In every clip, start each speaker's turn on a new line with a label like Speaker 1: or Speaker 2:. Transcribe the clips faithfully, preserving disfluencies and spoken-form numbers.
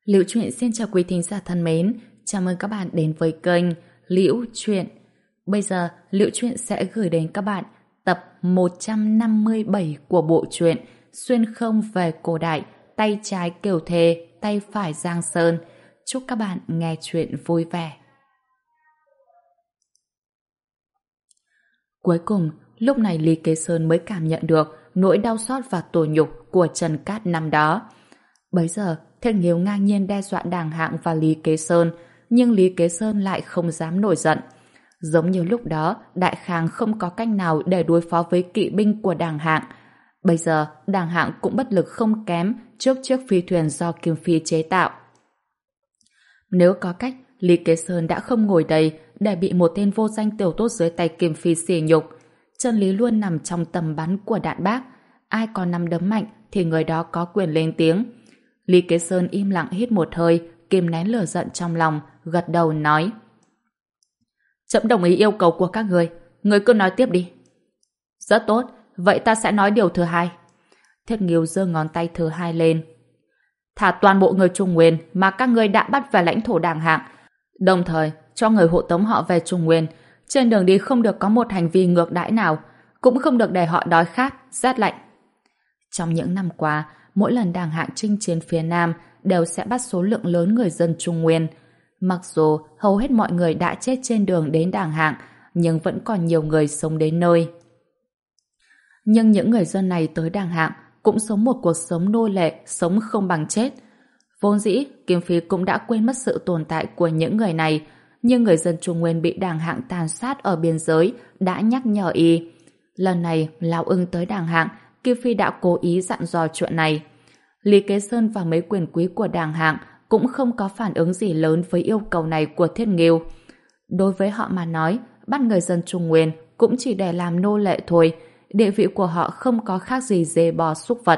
Speaker 1: Liễu Chuyện xin chào quý thính giả thân mến, chào mừng các bạn đến với kênh Liễu Chuyện. Bây giờ, Liễu Chuyện sẽ gửi đến các bạn tập một trăm năm mươi bảy của bộ truyện Xuyên không về cổ đại, tay trái Kiều Thề, tay phải Giang Sơn. Chúc các bạn nghe chuyện vui vẻ. Cuối cùng, lúc này Lý Kế Sơn mới cảm nhận được nỗi đau xót và tủi nhục của Trần Cát năm đó. Bấy giờ, Thiết Nghiêu ngang nhiên đe dọa Đàng Hạng và Lý Kế Sơn, nhưng Lý Kế Sơn lại không dám nổi giận. Giống như lúc đó, Đại Khang không có cách nào để đối phó với kỵ binh của Đàng Hạng. Bây giờ, Đàng Hạng cũng bất lực không kém trước chiếc phi thuyền do Kim Phi chế tạo. Nếu có cách, Lý Kế Sơn đã không ngồi đây để bị một tên vô danh tiểu tốt dưới tay Kim Phi sỉ nhục. Chân lý luôn nằm trong tầm bắn của đạn bác. Ai có nắm đấm mạnh thì người đó có quyền lên tiếng. Lý Kế Sơn im lặng hít một hơi, kìm nén lửa giận trong lòng, gật đầu nói: Trẫm đồng ý yêu cầu của các người, người cứ nói tiếp đi. Rất tốt, vậy ta sẽ nói điều thứ hai. Thiết Nghiêu giơ ngón tay thứ hai lên. Thả toàn bộ người Trung Nguyên mà các người đã bắt về lãnh thổ Đàng Hạng, đồng thời cho người hộ tống họ về Trung Nguyên. Trên đường đi không được có một hành vi ngược đãi nào, cũng không được để họ đói khát, rét lạnh. Trong những năm qua, mỗi lần Đàng Hạng chinh chiến phía Nam đều sẽ bắt số lượng lớn người dân Trung Nguyên. Mặc dù hầu hết mọi người đã chết trên đường đến Đàng Hạng, nhưng vẫn còn nhiều người sống đến nơi. Nhưng những người dân này tới Đàng Hạng cũng sống một cuộc sống nô lệ, sống không bằng chết. Vốn dĩ, Kim Phi cũng đã quên mất sự tồn tại của những người này, nhưng người dân Trung Nguyên bị Đàng Hạng tàn sát ở biên giới đã nhắc nhở y. Lần này, Lão Ưng tới Đàng Hạng, Kim Phi đã cố ý dặn dò chuyện này. Lý Kế Sơn và mấy quyền quý của Đàng Hạng cũng không có phản ứng gì lớn với yêu cầu này của Thiết Nghiêu. Đối với họ mà nói, bắt người dân Trung Nguyên cũng chỉ để làm nô lệ thôi, địa vị của họ không có khác gì dê bò súc vật.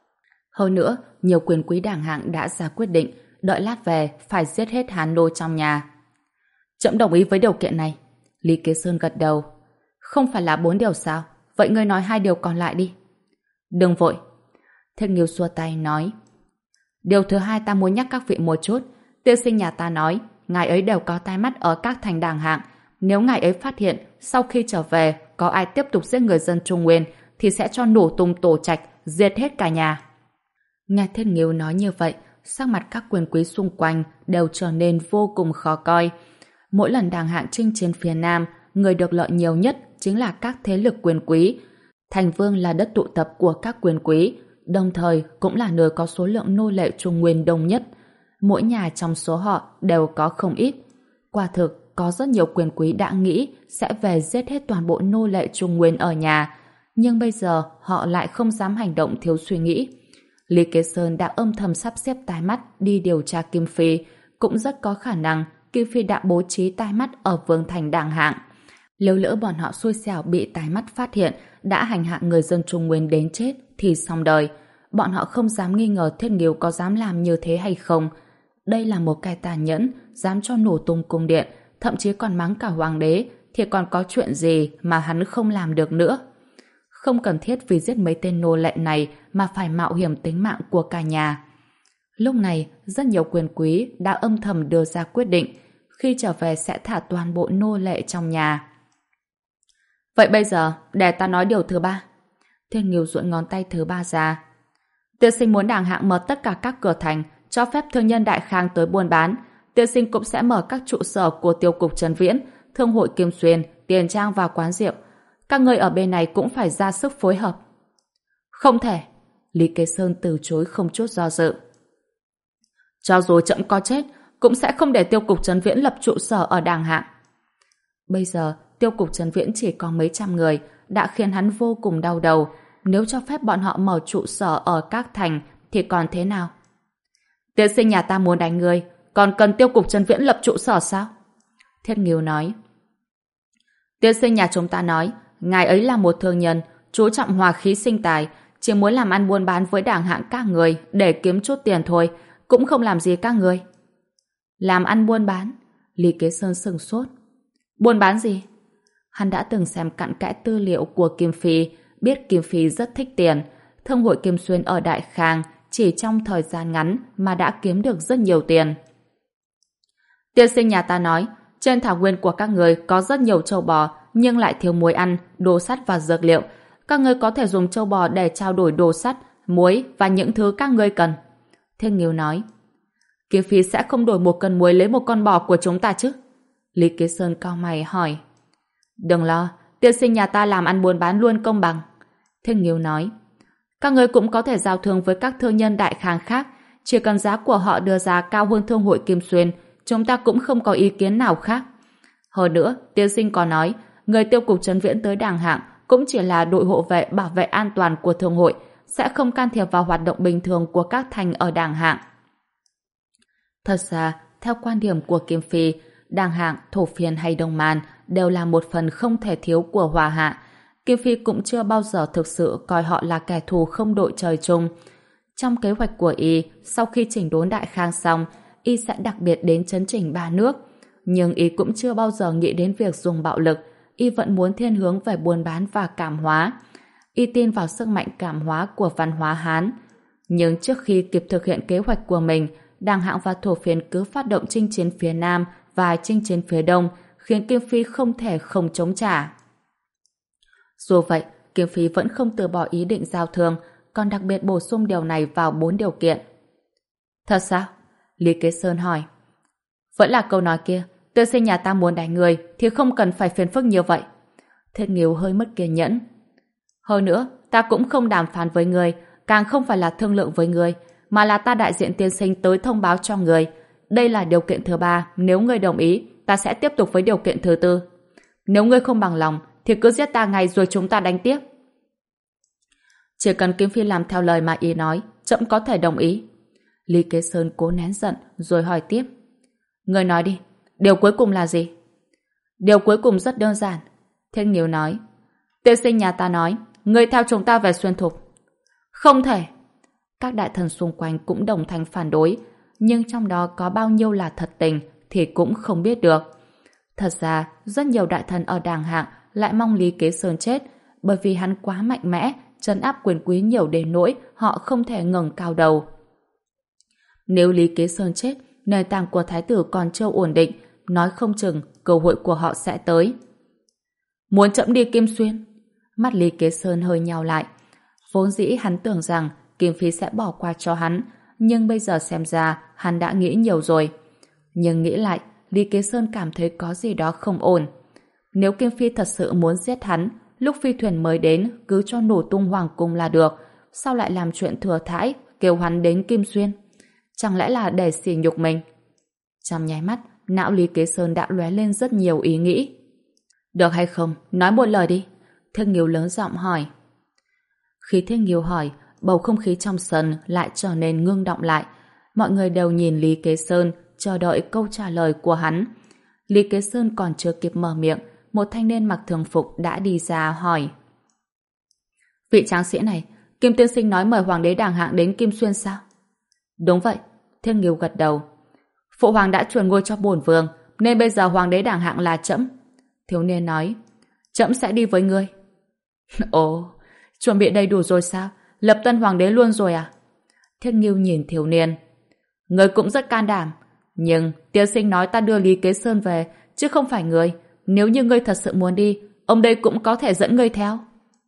Speaker 1: Hơn nữa, nhiều quyền quý Đàng Hạng đã ra quyết định, đợi lát về phải giết hết Hán nô trong nhà. Trẫm đồng ý với điều kiện này. Lý Kế Sơn gật đầu. Không phải là bốn điều sao? Vậy ngươi nói hai điều còn lại đi. Đừng vội. Thiết Nghiêu xua tay nói: Điều thứ hai ta muốn nhắc các vị một chút. Tiên sinh nhà ta nói ngài ấy đều có tai mắt ở các thành Đàng Hạng. Nếu ngài ấy phát hiện sau khi trở về có ai tiếp tục giết người dân Trung Nguyên thì sẽ cho nổ tung tổ trạch, diệt hết cả nhà. Nghe Thiết Nghiêu nói như vậy, sắc mặt các quyền quý xung quanh đều trở nên vô cùng khó coi. Mỗi lần Đàng Hạng chinh chiến phía Nam, người được lợi nhiều nhất chính là các thế lực quyền quý. Thành Vương là đất tụ tập của các quyền quý, đồng thời cũng là nơi có số lượng nô lệ Trung Nguyên đông nhất. Mỗi nhà trong số họ đều có không ít. Quả thực, có rất nhiều quyền quý đã nghĩ sẽ về giết hết toàn bộ nô lệ Trung Nguyên ở nhà, nhưng bây giờ họ lại không dám hành động thiếu suy nghĩ. Lý Kế Sơn đã âm thầm sắp xếp tai mắt đi điều tra Kim Phi, cũng rất có khả năng Kim Phi đã bố trí tai mắt ở vương thành Đàng Hạng. Nếu lỡ bọn họ xui xẻo bị tai mắt phát hiện đã hành hạ người dân Trung Nguyên đến chết thì xong đời. Bọn họ không dám nghi ngờ Thiết Nghiêu có dám làm như thế hay không. Đây là một kẻ tàn nhẫn, dám cho nổ tung cung điện, thậm chí còn mắng cả hoàng đế, thì còn có chuyện gì mà hắn không làm được nữa. Không cần thiết vì giết mấy tên nô lệ này mà phải mạo hiểm tính mạng của cả nhà. Lúc này, rất nhiều quyền quý đã âm thầm đưa ra quyết định, khi trở về sẽ thả toàn bộ nô lệ trong nhà. Vậy bây giờ, để ta nói điều thứ ba. Thiên Nghiêu duỗi ngón tay thứ ba ra. Tiên sinh muốn Đàng Hạng mở tất cả các cửa thành, cho phép thương nhân Đại Khang tới buôn bán. Tiên sinh cũng sẽ mở các trụ sở của tiêu cục Trấn Viễn, thương hội Kim Xuyên, tiền trang và quán rượu. Các người ở bên này cũng phải ra sức phối hợp. Không thể. Lý Kế Sơn từ chối không chút do dự. Cho dù trẫm có chết, cũng sẽ không để tiêu cục Trấn Viễn lập trụ sở ở Đàng Hạng. Bây giờ, tiêu cục Trấn Viễn chỉ có mấy trăm người, đã khiến hắn vô cùng đau đầu. Nếu cho phép bọn họ mở trụ sở ở các thành, thì còn thế nào? Tiên sinh nhà ta muốn đánh người, còn cần tiêu cục Trấn Viễn lập trụ sở sao? Thiết Nghiêu nói. Tiên sinh nhà chúng ta nói, ngài ấy là một thương nhân, chú trọng hòa khí sinh tài, chỉ muốn làm ăn buôn bán với Đàng Hạng các người để kiếm chút tiền thôi, cũng không làm gì các người. Làm ăn buôn bán? Lý Kế Sơn sừng sốt. Buôn bán gì? Hắn đã từng xem cặn kẽ tư liệu của Kim Phi, biết Kim Phi rất thích tiền. Thương hội Kim Xuyên ở Đại Khang chỉ trong thời gian ngắn mà đã kiếm được rất nhiều tiền. Tiên sinh nhà ta nói, trên thảo nguyên của các người có rất nhiều trâu bò, nhưng lại thiếu muối ăn, đồ sắt và dược liệu. Các ngươi có thể dùng trâu bò để trao đổi đồ sắt, muối và những thứ các ngươi cần. Thiên Nghiêu nói, Kim Phi sẽ không đổi một cân muối lấy một con bò của chúng ta chứ? Lý Kế Sơn cau mày hỏi. Đừng lo, tiên sinh nhà ta làm ăn buôn bán luôn công bằng. Thiên Nghiêu nói, các ngươi cũng có thể giao thương với các thương nhân đại khang khác, chỉ cần giá của họ đưa ra cao hơn thương hội Kim Xuyên, chúng ta cũng không có ý kiến nào khác. Hơn nữa, tiên sinh có nói, người tiêu cục trấn viễn tới Đàng Hạng cũng chỉ là đội hộ vệ bảo vệ an toàn của thương hội, sẽ không can thiệp vào hoạt động bình thường của các thành ở Đàng Hạng. Thật ra, theo quan điểm của Kim Phi, Đàng Hạng, Thổ Phiên hay Đông Man đều là một phần không thể thiếu của Hòa Hạ. Kim Phi cũng chưa bao giờ thực sự coi họ là kẻ thù không đội trời chung. Trong kế hoạch của y, sau khi chỉnh đốn Đại Khang xong, y sẽ đặc biệt đến chấn chỉnh ba nước. Nhưng y cũng chưa bao giờ nghĩ đến việc dùng bạo lực, y vẫn muốn thiên hướng về buôn bán và cảm hóa. Y tin vào sức mạnh cảm hóa của văn hóa Hán. Nhưng trước khi kịp thực hiện kế hoạch của mình, Đàng Hạng và Thổ Phiên cứ phát động chinh chiến phía Nam và chinh chiến phía Đông, khiến Kim Phi không thể không chống trả. Dù vậy, Kim Phi vẫn không từ bỏ ý định giao thương, còn đặc biệt bổ sung điều này vào bốn điều kiện. Thật sao? Lý Kế Sơn hỏi. Vẫn là câu nói kia, tiên sinh nhà ta muốn đánh người thì không cần phải phiền phức nhiều vậy. Thiết Nghiêu hơi mất kiên nhẫn. Hơn nữa, ta cũng không đàm phán với người, càng không phải là thương lượng với người, mà là ta đại diện tiên sinh tới thông báo cho người. Đây là điều kiện thứ ba, nếu ngươi đồng ý, ta sẽ tiếp tục với điều kiện thứ tư. Nếu ngươi không bằng lòng, thì cứ giết ta ngay rồi chúng ta đánh tiếp. Chỉ cần Kim Phi làm theo lời mà ý nói, trẫm có thể đồng ý. Lý Kế Sơn cố nén giận rồi hỏi tiếp. Ngươi nói đi, điều cuối cùng là gì? Điều cuối cùng rất đơn giản. Thiên Nghiêu nói. Tiên sinh nhà ta nói, ngươi theo chúng ta về Xuyên Thục. Không thể. Các đại thần xung quanh cũng đồng thanh phản đối, nhưng trong đó có bao nhiêu là thật tình thì cũng không biết được. Thật ra, rất nhiều đại thần ở Đàng Hạng lại mong Lý Kế Sơn chết, bởi vì hắn quá mạnh mẽ, trấn áp quyền quý nhiều đến nỗi họ không thể ngẩng cao đầu. Nếu Lý Kế Sơn chết, nền tảng của thái tử còn chưa ổn định, nói không chừng cơ hội của họ sẽ tới. Muốn chậm đi Kim Xuyên? Mắt Lý Kế Sơn hơi nhào lại. Vốn dĩ hắn tưởng rằng Kim Phi sẽ bỏ qua cho hắn, nhưng bây giờ xem ra hắn đã nghĩ nhiều rồi. Nhưng nghĩ lại, Lý Kế Sơn cảm thấy có gì đó không ổn. Nếu Kim Phi thật sự muốn giết hắn, lúc phi thuyền mới đến cứ cho nổ tung hoàng cung là được, sao lại làm chuyện thừa thãi kêu hắn đến Kim Xuyên? Chẳng lẽ là để sỉ nhục mình? Trong nháy mắt, não Lý Kế Sơn đã lóe lên rất nhiều ý nghĩ. Được hay không? Nói một lời đi. Thiên Nghiêu lớn giọng hỏi. Khi Thiên Nghiêu hỏi, bầu không khí trong sân lại trở nên ngưng động lại. Mọi người đều nhìn Lý Kế Sơn, chờ đợi câu trả lời của hắn. Lý Kế Sơn còn chưa kịp mở miệng, một thanh niên mặc thường phục đã đi ra hỏi. Vị tráng sĩ này, Kim tiên sinh nói mời Hoàng đế Đàng Hạng đến Kim Xuyên sao? Đúng vậy, Thiên Nghiêu gật đầu. Phụ hoàng đã truyền ngôi cho bổn vương, nên bây giờ Hoàng đế Đàng Hạng là trẫm. Thiếu niên nói, trẫm sẽ đi với ngươi. Ồ, chuẩn bị đầy đủ rồi sao? Lập tân hoàng đế luôn rồi à? Thiên Nghiêu nhìn thiếu niên. Ngươi cũng rất can đảm, nhưng tiên sinh nói ta đưa Lý Kế Sơn về, chứ không phải ngươi. Nếu như ngươi thật sự muốn đi, ông đây cũng có thể dẫn ngươi theo.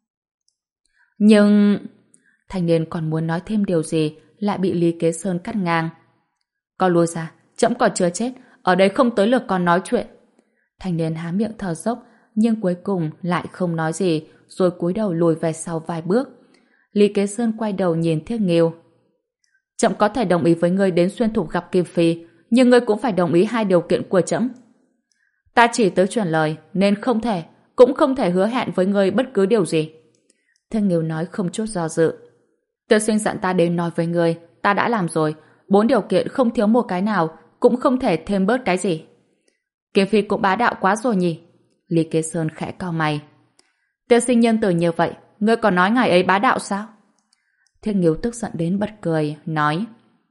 Speaker 1: Nhưng... Thanh niên còn muốn nói thêm điều gì, lại bị Lý Kế Sơn cắt ngang. Con lui ra, trẫm còn chưa chết, ở đây không tới lượt con nói chuyện. Thanh niên há miệng thở dốc, nhưng cuối cùng lại không nói gì, rồi cúi đầu lùi về sau vài bước. Lý Kế Sơn quay đầu nhìn Thiết Nghiêu. Trẫm có thể đồng ý với ngươi đến Xuyên Thục gặp Kim Phi, nhưng ngươi cũng phải đồng ý hai điều kiện của trẫm. Ta chỉ tới truyền lời, nên không thể, cũng không thể hứa hẹn với ngươi bất cứ điều gì. Thiết Nghiêu nói không chút do dự. Tiên sinh dặn ta đến nói với ngươi, ta đã làm rồi, bốn điều kiện không thiếu một cái nào, cũng không thể thêm bớt cái gì. Kim Phi cũng bá đạo quá rồi nhỉ? Lý Kế Sơn khẽ cau mày. Tiên sinh nhân từ như vậy, ngươi còn nói ngài ấy bá đạo sao? Thiết Nghiêu tức giận đến bật cười, nói.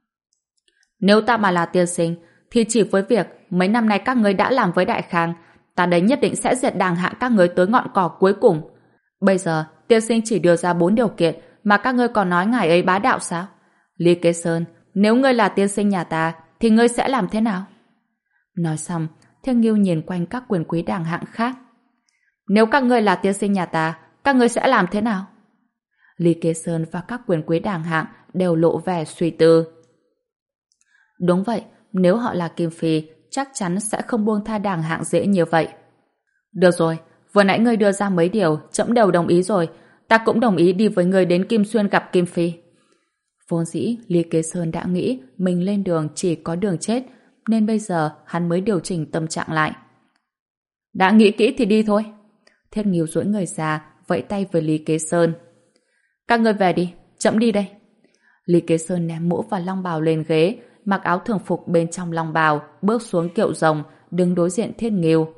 Speaker 1: Nếu ta mà là tiên sinh, thì chỉ với việc mấy năm nay các ngươi đã làm với Đại Khang, ta đấy nhất định sẽ diệt Đàng Hạng các ngươi tới ngọn cỏ cuối cùng. Bây giờ, tiên sinh chỉ đưa ra bốn điều kiện, mà các ngươi còn nói ngài ấy bá đạo sao? Lý Kế Sơn, nếu ngươi là tiên sinh nhà ta, thì ngươi sẽ làm thế nào? Nói xong, Thiên Nghiêu nhìn quanh các quyền quý đàng hạng khác. Nếu các ngươi là tiên sinh nhà ta, các ngươi sẽ làm thế nào? Lý Kế Sơn và các quyền quý đàng hạng đều lộ vẻ suy tư. Đúng vậy, nếu họ là Kim Phi, chắc chắn sẽ không buông tha đàng hạng dễ như vậy. Được rồi, vừa nãy ngươi đưa ra mấy điều, trẫm đều đồng ý rồi. Ta cũng đồng ý đi với ngươi đến Kim Xuyên gặp Kim Phi. Vốn dĩ, Lý Kế Sơn đã nghĩ mình lên đường chỉ có đường chết, nên bây giờ hắn mới điều chỉnh tâm trạng lại. Đã nghĩ kỹ thì đi thôi. Thiết Nghiêu duỗi người ra, vẫy tay với Lý Kế Sơn. Các ngươi về đi, trẫm đi đây. Lý Kế Sơn ném mũ và long bào lên ghế, mặc áo thường phục bên trong long bào, bước xuống kiệu rồng, đứng đối diện Thiết Nghiêu.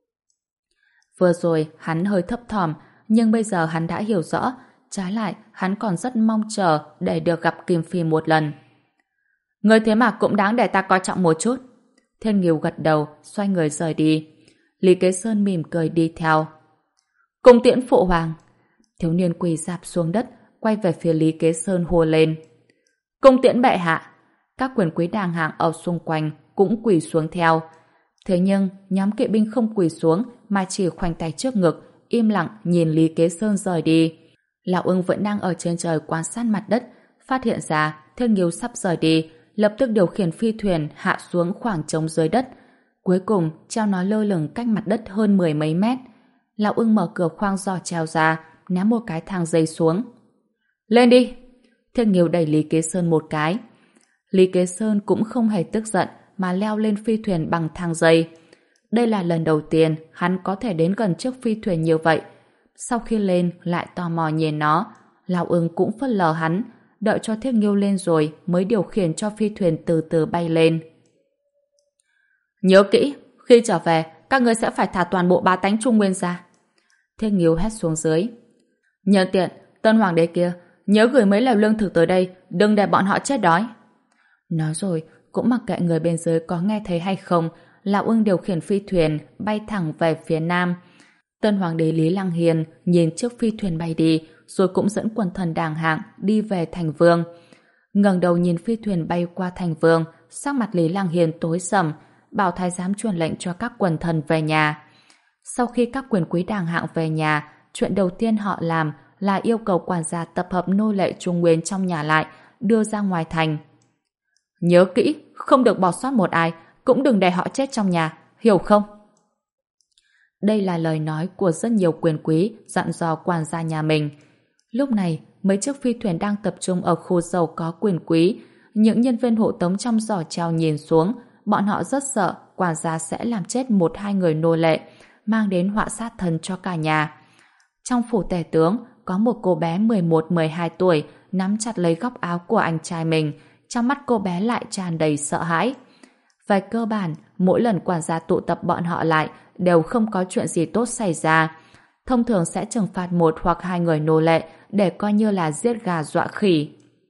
Speaker 1: Vừa rồi hắn hơi thấp thỏm, nhưng bây giờ hắn đã hiểu rõ, trái lại hắn còn rất mong chờ để được gặp Kim Phi một lần. Người thế mà cũng đáng để ta coi trọng một chút. Thiên Nghiêu gật đầu, xoay người rời đi. Lý Kế Sơn mỉm cười đi theo. Cung tiễn phụ hoàng. Thiếu niên quỳ rạp xuống đất, quay về phía Lý Kế Sơn hô lên. Cung tiễn bệ hạ. Các quyền quý đàng hạng ở xung quanh cũng quỳ xuống theo. Thế nhưng nhóm kỵ binh không quỳ xuống mà chỉ khoanh tay trước ngực, im lặng nhìn Lý Kế Sơn rời đi. Lão Ưng vẫn đang ở trên trời quan sát mặt đất, phát hiện ra Thiên Nghiêu sắp rời đi, lập tức điều khiển phi thuyền hạ xuống khoảng trống dưới đất. Cuối cùng treo nó lơ lửng cách mặt đất hơn mười mấy mét. Lão Ưng mở cửa khoang giò treo ra, ném một cái thang dây xuống. Lên đi! Thiên Nghiêu đẩy Lý Kế Sơn một cái. Lý Kế Sơn cũng không hề tức giận mà leo lên phi thuyền bằng thang dây. Đây là lần đầu tiên hắn có thể đến gần chiếc phi thuyền như vậy. Sau khi lên lại tò mò nhìn nó, Lão Ưng cũng phớt lờ hắn, đợi cho Thiết Nghiêu lên rồi mới điều khiển cho phi thuyền từ từ bay lên. Nhớ kỹ, khi trở về các ngươi sẽ phải thả toàn bộ bá tánh Trung Nguyên ra. Thiết Nghiêu hét xuống dưới. Nhân tiện, Tân Hoàng đế kia, nhớ gửi mấy lèo lương thực tới đây, đừng để bọn họ chết đói. Nói rồi, cũng mặc kệ người bên dưới có nghe thấy hay không, Lão Ưng điều khiển phi thuyền bay thẳng về phía nam. Tân Hoàng đế Lý Lăng Hiền nhìn chiếc phi thuyền bay đi, rồi cũng dẫn quần thần đàng hạng đi về thành vương. Ngẩng đầu nhìn phi thuyền bay qua thành vương, sắc mặt Lý Lăng Hiền tối sầm, bảo thái giám truyền lệnh cho các quần thần về nhà. Sau khi các quyền quý đàng hạng về nhà, chuyện đầu tiên họ làm là yêu cầu quản gia tập hợp nô lệ Trung Nguyên trong nhà lại, đưa ra ngoài thành. Nhớ kỹ, không được bỏ sót một ai, cũng đừng để họ chết trong nhà, hiểu không? Đây là lời nói của rất nhiều quyền quý dặn dò quản gia nhà mình. Lúc này, mấy chiếc phi thuyền đang tập trung ở khu giàu có quyền quý. Những nhân viên hộ tống trong giỏ treo nhìn xuống, bọn họ rất sợ quản gia sẽ làm chết một hai người nô lệ, mang đến họa sát thân cho cả nhà. Trong phủ tể tướng, có một cô bé mười một mười hai tuổi nắm chặt lấy góc áo của anh trai mình, trong mắt cô bé lại tràn đầy sợ hãi. Về cơ bản, mỗi lần quản gia tụ tập bọn họ lại đều không có chuyện gì tốt xảy ra. Thông thường sẽ trừng phạt một hoặc hai người nô lệ để coi như là giết gà dọa khỉ.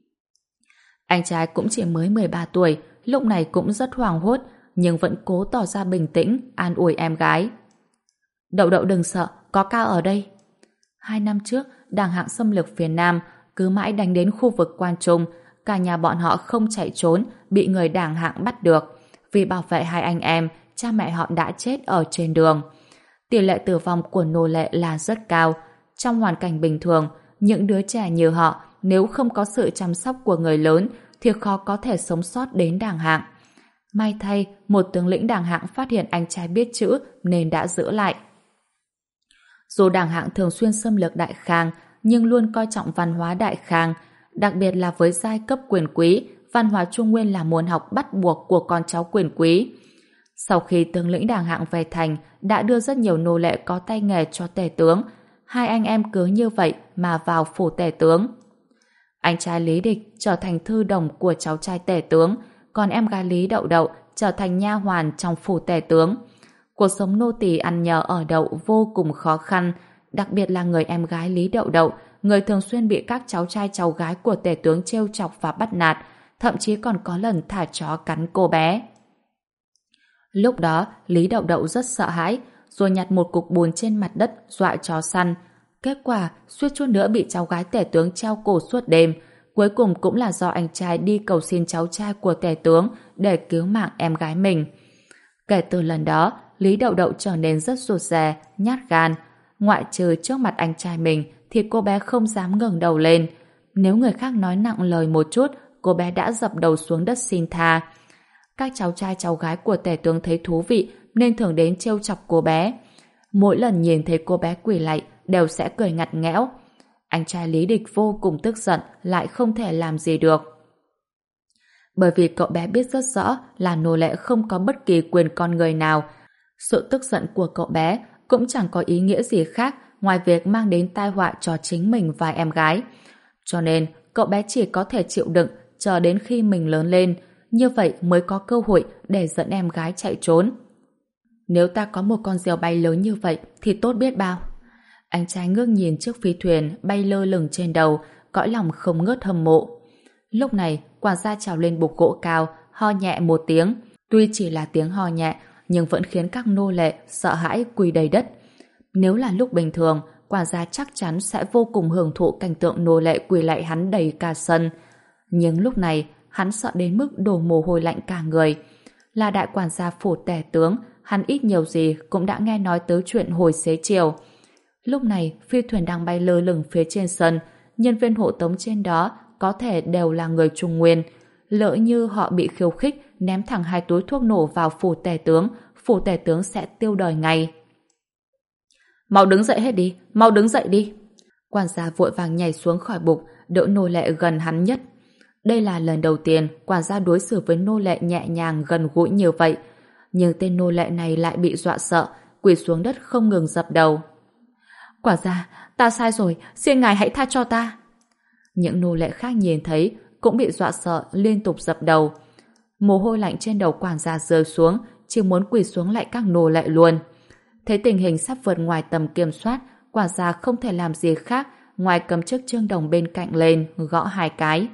Speaker 1: Anh trai cũng chỉ mới mười ba tuổi, lúc này cũng rất hoảng hốt, nhưng vẫn cố tỏ ra bình tĩnh, an ủi em gái. Đậu đậu đừng sợ, có cao ở đây. Hai năm trước, đảng hạng xâm lược phía Nam cứ mãi đánh đến khu vực Quan Trung, cả nhà bọn họ không chạy trốn, bị người đảng hạng bắt được. Vì bảo vệ hai anh em, cha mẹ họ đã chết ở trên đường. Tỷ lệ tử vong của nô lệ là rất cao. Trong hoàn cảnh bình thường, những đứa trẻ như họ nếu không có sự chăm sóc của người lớn thì khó có thể sống sót đến đảng hạng. May thay, một tướng lĩnh đảng hạng phát hiện anh trai biết chữ nên đã giữ lại. Dù đảng hạng thường xuyên xâm lược Đại Khang, nhưng luôn coi trọng văn hóa Đại Khang, đặc biệt là với giai cấp quyền quý, văn hóa Trung Nguyên là môn học bắt buộc của con cháu quyền quý. Sau khi tướng lĩnh đảng hạng về thành, đã đưa rất nhiều nô lệ có tay nghề cho tể tướng. Hai anh em cứ như vậy mà vào phủ tể tướng. Anh trai Lý Địch trở thành thư đồng của cháu trai tể tướng, còn em gái Lý Đậu Đậu trở thành nha hoàn trong phủ tể tướng. Cuộc sống nô tỳ ăn nhờ ở đậu vô cùng khó khăn, đặc biệt là người em gái Lý Đậu Đậu, người thường xuyên bị các cháu trai cháu gái của tể tướng trêu chọc và bắt nạt, thậm chí còn có lần thả chó cắn cô bé. Lúc đó, Lý Đậu Đậu rất sợ hãi, rồi nhặt một cục bùn trên mặt đất dọa chó săn. Kết quả, suýt chút nữa bị cháu gái tể tướng treo cổ suốt đêm. Cuối cùng cũng là do anh trai đi cầu xin cháu trai của tể tướng để cứu mạng em gái mình. Kể từ lần đó, Lý Đậu Đậu trở nên rất rụt rè, nhát gan. Ngoại trừ trước mặt anh trai mình thì cô bé không dám ngẩng đầu lên. Nếu người khác nói nặng lời một chút, cô bé đã dập đầu xuống đất xin tha. Các cháu trai cháu gái của tể tướng thấy thú vị nên thường đến trêu chọc cô bé. Mỗi lần nhìn thấy cô bé quỳ lạy đều sẽ cười ngặt nghẽo. Anh trai Lý Địch vô cùng tức giận, lại không thể làm gì được. Bởi vì cậu bé biết rất rõ là nô lệ không có bất kỳ quyền con người nào. Sự tức giận của cậu bé cũng chẳng có ý nghĩa gì khác ngoài việc mang đến tai họa cho chính mình và em gái. Cho nên, cậu bé chỉ có thể chịu đựng chờ đến khi mình lớn lên, như vậy mới có cơ hội để dẫn em gái chạy trốn. Nếu ta có một con diều bay lớn như vậy thì tốt biết bao. Anh trai ngước nhìn chiếc phi thuyền bay lơ lửng trên đầu, cõi lòng không ngớt hâm mộ. Lúc này, quản gia trèo lên bục gỗ cao, ho nhẹ một tiếng. Tuy chỉ là tiếng ho nhẹ, nhưng vẫn khiến các nô lệ sợ hãi quỳ đầy đất. Nếu là lúc bình thường, quản gia chắc chắn sẽ vô cùng hưởng thụ cảnh tượng nô lệ quỳ lạy hắn đầy cả sân. Nhưng lúc này, hắn sợ đến mức đổ mồ hôi lạnh cả người. Là đại quản gia phủ tể tướng, hắn ít nhiều gì cũng đã nghe nói tới chuyện hồi xế chiều. Lúc này, phi thuyền đang bay lơ lửng phía trên sân, nhân viên hộ tống trên đó có thể đều là người Trung Nguyên. Lỡ như họ bị khiêu khích, ném thẳng hai túi thuốc nổ vào phủ tể tướng, phủ tể tướng sẽ tiêu đời ngay. Mau đứng dậy hết đi, mau đứng dậy đi. Quản gia vội vàng nhảy xuống khỏi bục, đỡ nô lệ gần hắn nhất. Đây là lần đầu tiên quản gia đối xử với nô lệ nhẹ nhàng gần gũi như vậy. Nhưng tên nô lệ này lại bị dọa sợ, quỳ xuống đất không ngừng dập đầu. Quản gia, ta sai rồi, xin ngài hãy tha cho ta. Những nô lệ khác nhìn thấy cũng bị dọa sợ liên tục dập đầu. Mồ hôi lạnh trên đầu quản gia rơi xuống, chỉ muốn quỳ xuống lại các nô lệ luôn. Thấy tình hình sắp vượt ngoài tầm kiểm soát, quản gia không thể làm gì khác ngoài cầm chiếc chương đồng bên cạnh lên, gõ hai cái.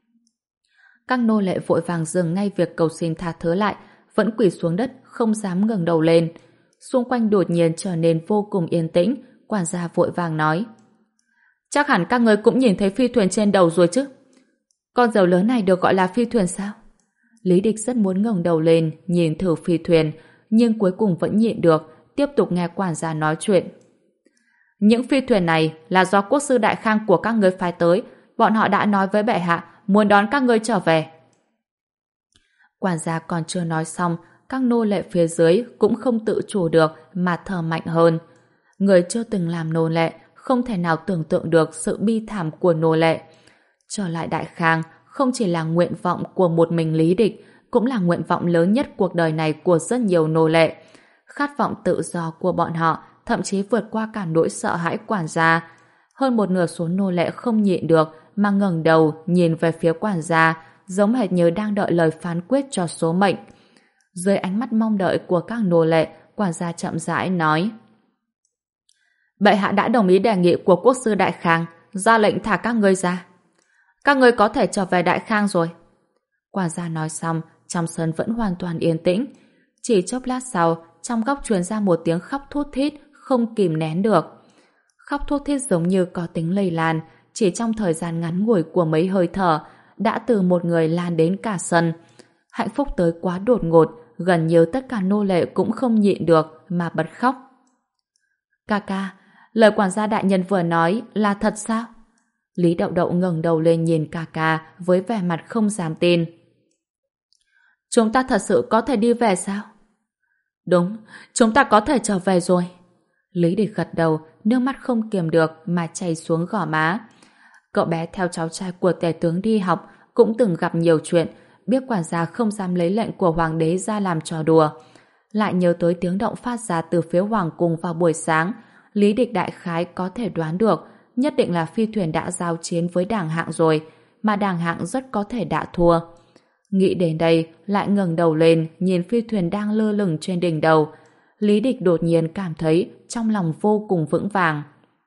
Speaker 1: Các nô lệ vội vàng dừng ngay việc cầu xin tha thứ lại, vẫn quỳ xuống đất, không dám ngẩng đầu lên. Xung quanh đột nhiên trở nên vô cùng yên tĩnh, quản gia vội vàng nói. Chắc hẳn các người cũng nhìn thấy phi thuyền trên đầu rồi chứ. Con diều lớn này được gọi là phi thuyền sao? Lý Địch rất muốn ngẩng đầu lên, nhìn thử phi thuyền, nhưng cuối cùng vẫn nhịn được, tiếp tục nghe quản gia nói chuyện. Những phi thuyền này là do quốc sư Đại Khang của các ngươi phái tới, bọn họ đã nói với bệ hạ muốn đón các ngươi trở về. Quản gia còn chưa nói xong, các nô lệ phía dưới cũng không tự chủ được mà thở mạnh hơn. Người chưa từng làm nô lệ không thể nào tưởng tượng được sự bi thảm của nô lệ. Trở lại Đại Khang không chỉ là nguyện vọng của một mình Lý Địch, cũng là nguyện vọng lớn nhất cuộc đời này của rất nhiều nô lệ. Khát vọng tự do của bọn họ thậm chí vượt qua cả nỗi sợ hãi quản gia. Hơn một nửa số nô lệ không nhịn được mà ngẩng đầu nhìn về phía quản gia, giống hệt như đang đợi lời phán quyết cho số mệnh. Dưới ánh mắt mong đợi của các nô lệ, quản gia chậm rãi nói: Bệ hạ đã đồng ý đề nghị của quốc sư Đại Khang, ra lệnh thả các ngươi ra. Các ngươi có thể trở về Đại Khang rồi. Quản gia nói xong, trong sân vẫn hoàn toàn yên tĩnh. Chỉ chốc lát sau, trong góc truyền ra một tiếng khóc thút thít không kìm nén được. Khóc thút thít giống như có tính lây lan, chỉ trong thời gian ngắn ngủi của mấy hơi thở đã từ một người lan đến cả sân. Hạnh phúc tới quá đột ngột, gần như tất cả nô lệ cũng không nhịn được mà bật khóc. Ca ca, lời quản gia đại nhân vừa nói là thật sao? Lý Đậu Đậu ngẩng đầu lên nhìn ca ca với vẻ mặt không dám tin. Chúng ta thật sự có thể đi về sao? Đúng, chúng ta có thể trở về rồi. Lý Địch gật đầu, nước mắt không kiềm được mà chảy xuống gò má. Cậu bé theo cháu trai của tể tướng đi học, cũng từng gặp nhiều chuyện, biết quản gia không dám lấy lệnh của hoàng đế ra làm trò đùa. Lại nhớ tới tiếng động phát ra từ phía hoàng cung vào buổi sáng, Lý Địch đại khái có thể đoán được nhất định là phi thuyền đã giao chiến với Đàng Hạng rồi, mà Đàng Hạng rất có thể đã thua. Nghĩ đến đây, lại ngẩng đầu lên nhìn phi thuyền đang lơ lửng trên đỉnh đầu. Lý Địch đột nhiên cảm thấy trong lòng vô cùng vững vàng.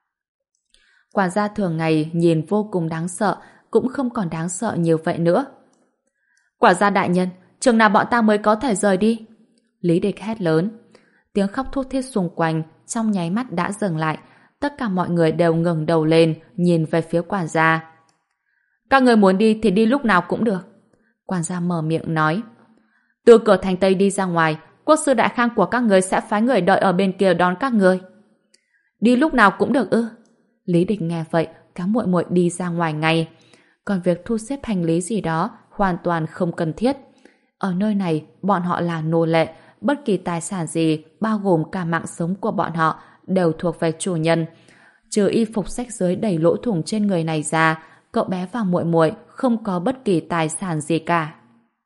Speaker 1: Quản gia thường ngày nhìn vô cùng đáng sợ, cũng không còn đáng sợ như vậy nữa. Quản gia đại nhân, chừng nào bọn ta mới có thể rời đi? Lý Địch hét lớn. Tiếng khóc thút thít xung quanh trong nháy mắt đã dừng lại. Tất cả mọi người đều ngẩng đầu lên nhìn về phía quản gia. Các người muốn đi thì đi lúc nào cũng được. Quản gia mở miệng nói. Từ cửa thành Tây đi ra ngoài, quốc sư đại khang của các người sẽ phái người đợi ở bên kia đón các người. Đi lúc nào cũng được ư? Lý Địch nghe vậy, kéo muội muội đi ra ngoài ngay. Còn việc thu xếp hành lý gì đó hoàn toàn không cần thiết. Ở nơi này, bọn họ là nô lệ, bất kỳ tài sản gì, bao gồm cả mạng sống của bọn họ, đều thuộc về chủ nhân. Trừ y phục rách rưới đầy lỗ thủng trên người này ra, cậu bé và muội muội không có bất kỳ tài sản gì cả.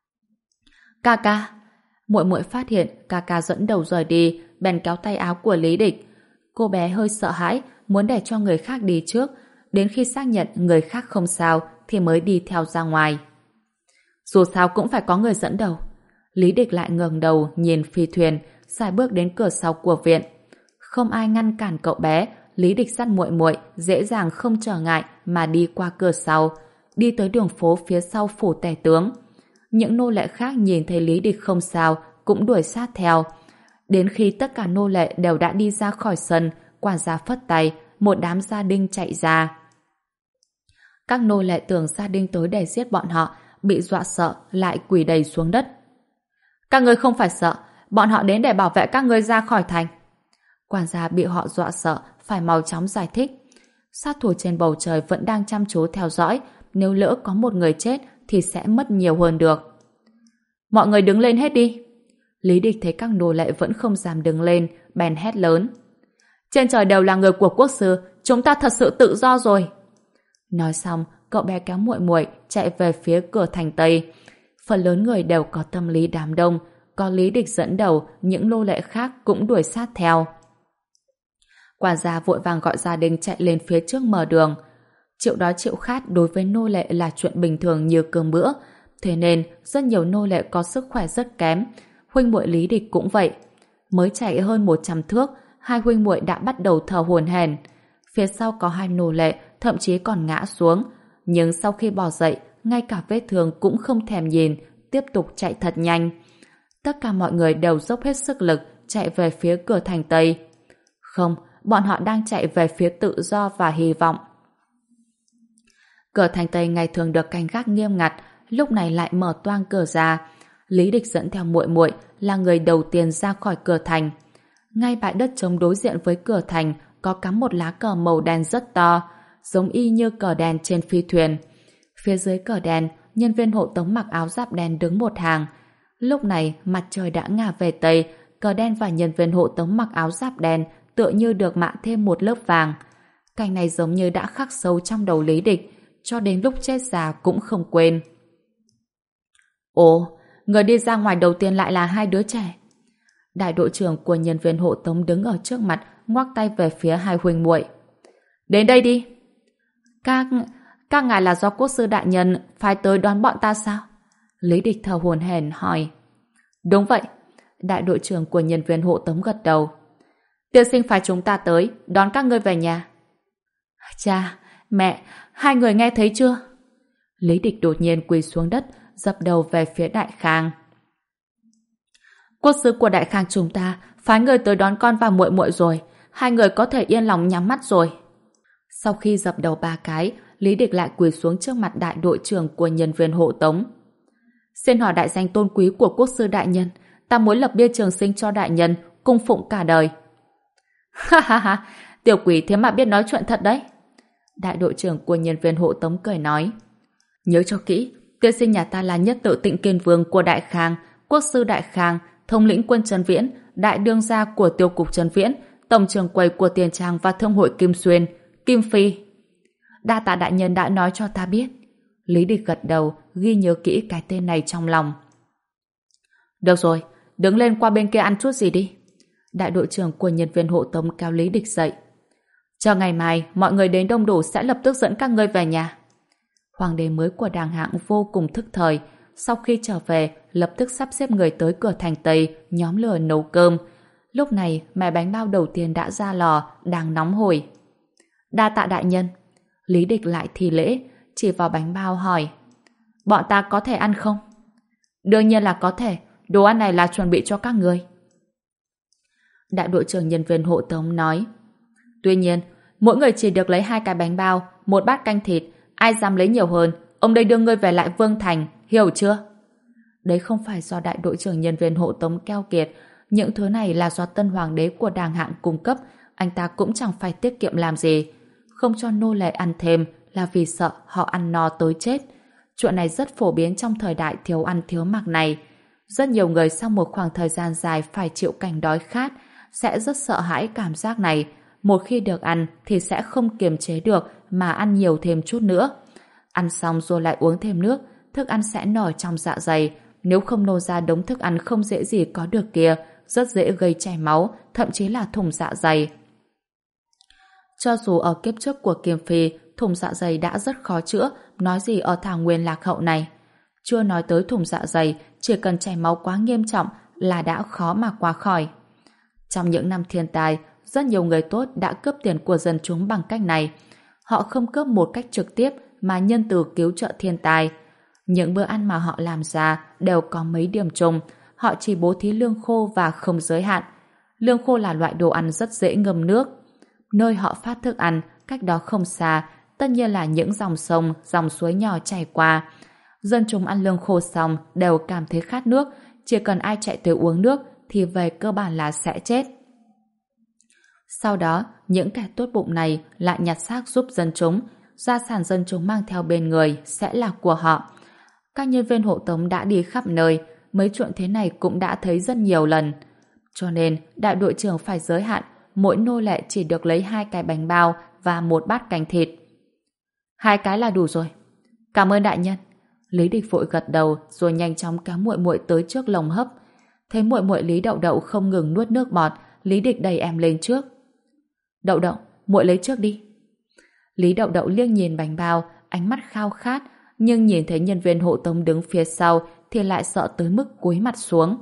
Speaker 1: Ca ca. Muội muội phát hiện ca ca dẫn đầu rời đi, bèn kéo tay áo của Lý Địch. Cô bé hơi sợ hãi, muốn để cho người khác đi trước, đến khi xác nhận người khác không sao thì mới đi theo ra ngoài. Dù sao cũng phải có người dẫn đầu. Lý Địch lại ngẩng đầu nhìn phi thuyền, sải bước đến cửa sau của viện. Không ai ngăn cản cậu bé, Lý Địch dắt muội muội dễ dàng không trở ngại mà đi qua cửa sau, đi tới đường phố phía sau phủ tể tướng. Những nô lệ khác nhìn thấy Lý Địch không sao cũng đuổi sát theo. Đến khi tất cả nô lệ đều đã đi ra khỏi sân, quản gia phất tay, một đám gia đình chạy ra. Các nô lệ tưởng gia đình tới để giết bọn họ, bị dọa sợ lại quỳ đầy xuống đất. Các ngươi không phải sợ, bọn họ đến để bảo vệ các ngươi ra khỏi thành. Quản gia bị họ dọa sợ, phải mau chóng giải thích. Sát thủ trên bầu trời vẫn đang chăm chú theo dõi, nếu lỡ có một người chết thì sẽ mất nhiều hơn được. Mọi người đứng lên hết đi. Lý Địch thấy các nô lệ vẫn không dám đứng lên, bèn hét lớn. Trên trời đều là người của quốc sư, chúng ta thật sự tự do rồi. Nói xong, cậu bé kéo muội muội chạy về phía cửa thành Tây. Phần lớn người đều có tâm lý đám đông, có Lý Địch dẫn đầu, những nô lệ khác cũng đuổi sát theo. Quản gia vội vàng gọi gia đình chạy lên phía trước mở đường. Chịu đói chịu khát đối với nô lệ là chuyện bình thường như cơm bữa, thế nên rất nhiều nô lệ có sức khỏe rất kém. Huynh muội Lý Địch cũng vậy. Mới chạy hơn một trăm thước, hai huynh muội đã bắt đầu thở hổn hển. Phía sau có hai nô lệ, thậm chí còn ngã xuống. Nhưng sau khi bò dậy, ngay cả vết thương cũng không thèm nhìn, tiếp tục chạy thật nhanh. Tất cả mọi người đều dốc hết sức lực chạy về phía cửa thành Tây. Không, bọn họ đang chạy về phía tự do và hy vọng. Cửa thành Tây ngày thường được canh gác nghiêm ngặt, lúc này lại mở toang cửa ra. Lý Địch dẫn theo muội muội là người đầu tiên ra khỏi cửa thành. Ngay bãi đất trống đối diện với cửa thành có cắm một lá cờ màu đen rất to, giống y như cờ đen trên phi thuyền. Phía dưới cờ đen, nhân viên hộ tống mặc áo giáp đen đứng một hàng. Lúc này mặt trời đã ngả về Tây, cờ đen và nhân viên hộ tống mặc áo giáp đen tựa như được mạ thêm một lớp vàng. Cảnh này giống như đã khắc sâu trong đầu Lý Địch, cho đến lúc chết già cũng không quên. Ồ, người đi ra ngoài đầu tiên lại là hai đứa trẻ. Đại đội trưởng của nhân viên hộ tống đứng ở trước mặt, ngoắc tay về phía hai huynh muội. Đến đây đi. Các... các ngài là do quốc sư đại nhân phái tới đón bọn ta sao? Lý Địch thở hổn hển hỏi. Đúng vậy. Đại đội trưởng của nhân viên hộ tống gật đầu. Tiên sinh phái chúng ta tới đón các ngươi về nhà. Cha, mẹ, hai người nghe thấy chưa? Lý Địch đột nhiên quỳ xuống đất, dập đầu về phía Đại Khang. Quốc sư của Đại Khang chúng ta phái người tới đón con và muội muội rồi, hai người có thể yên lòng nhắm mắt rồi. Sau khi dập đầu ba cái, Lý Địch lại quỳ xuống trước mặt đại đội trưởng của nhân viên hộ tống. Xin hỏi đại danh tôn quý của quốc sư đại nhân, ta muốn lập bia trường sinh cho đại nhân, cung phụng cả đời. Ha ha ha, tiểu quỷ thế mà biết nói chuyện thật đấy. Đại đội trưởng của nhân viên hộ tống cười nói. Nhớ cho kỹ, tiên sinh nhà ta là nhất tự Tịnh Kiên Vương của Đại Khang, quốc sư Đại Khang, thống lĩnh quân Trấn Viễn, đại đương gia của tiêu cục Trấn Viễn, tổng trưởng quầy của Tiền Trang và thương hội Kim Xuyên, Kim Phi. Đa tạ đại nhân đã nói cho ta biết. Lý Địch gật đầu, ghi nhớ kỹ cái tên này trong lòng. Được rồi, đứng lên qua bên kia ăn chút gì đi. Đại đội trưởng của nhân viên hộ tống kéo Lý Địch dậy. Chờ ngày mai, mọi người đến đông đủ sẽ lập tức dẫn các ngươi về nhà. Hoàng đế mới của Đàng Hạng vô cùng thức thời, sau khi trở về, lập tức sắp xếp người tới cửa thành Tây, nhóm lửa nấu cơm. Lúc này, mẻ bánh bao đầu tiên đã ra lò, đang nóng hổi. Đa tạ đại nhân. Lý Địch lại thi lễ, chỉ vào bánh bao hỏi. Bọn ta có thể ăn không? Đương nhiên là có thể, đồ ăn này là chuẩn bị cho các người. Đại đội trưởng nhân viên hộ tống nói. Tuy nhiên, mỗi người chỉ được lấy hai cái bánh bao, một bát canh thịt, ai dám lấy nhiều hơn, ông đây đưa ngươi về lại Vương Thành, hiểu chưa? Đấy không phải do đại đội trưởng nhân viên hộ tống keo kiệt, những thứ này là do tân hoàng đế của Đàng Hạng cung cấp, anh ta cũng chẳng phải tiết kiệm làm gì. Không cho nô lệ ăn thêm là vì sợ họ ăn no tới chết. Chuyện này rất phổ biến trong thời đại thiếu ăn thiếu mặc này. Rất nhiều người sau một khoảng thời gian dài phải chịu cảnh đói khát sẽ rất sợ hãi cảm giác này. Một khi được ăn thì sẽ không kiềm chế được mà ăn nhiều thêm chút nữa. Ăn xong rồi lại uống thêm nước, thức ăn sẽ nở trong dạ dày. Nếu không nôn ra đống thức ăn không dễ gì có được kia, rất dễ gây chảy máu, thậm chí là thủng dạ dày. Cho dù ở kiếp trước của Kiềm Phi, thủng dạ dày đã rất khó chữa, nói gì ở thảo nguyên lạc hậu này. Chưa nói tới thủng dạ dày, chỉ cần chảy máu quá nghiêm trọng là đã khó mà qua khỏi. Trong những năm thiên tai, rất nhiều người tốt đã cướp tiền của dân chúng bằng cách này. Họ không cướp một cách trực tiếp mà nhân từ cứu trợ thiên tai. Những bữa ăn mà họ làm ra đều có mấy điểm chung. Họ chỉ bố thí lương khô và không giới hạn. Lương khô là loại đồ ăn rất dễ ngâm nước. Nơi họ phát thức ăn, cách đó không xa, tất nhiên là những dòng sông, dòng suối nhỏ chảy qua. Dân chúng ăn lương khô xong đều cảm thấy khát nước, chỉ cần ai chạy tới uống nước thì về cơ bản là sẽ chết. Sau đó, những kẻ tốt bụng này lại nhặt xác giúp dân chúng, gia sản dân chúng mang theo bên người sẽ là của họ. Các nhân viên hộ tống đã đi khắp nơi, mấy chuyện thế này cũng đã thấy rất nhiều lần. Cho nên, đại đội trưởng phải giới hạn, mỗi nô lệ chỉ được lấy hai cái bánh bao và một bát canh thịt. Hai cái là đủ rồi. Cảm ơn đại nhân. Lý Địch vội gật đầu rồi nhanh chóng kéo muội muội tới trước lồng hấp. Thấy muội muội Lý Đậu Đậu không ngừng nuốt nước bọt, Lý Địch đẩy em lên trước. Đậu Đậu, muội lấy trước đi. Lý Đậu Đậu liếc nhìn bánh bao, ánh mắt khao khát, nhưng nhìn thấy nhân viên hộ tống đứng phía sau thì lại sợ tới mức cúi mặt xuống.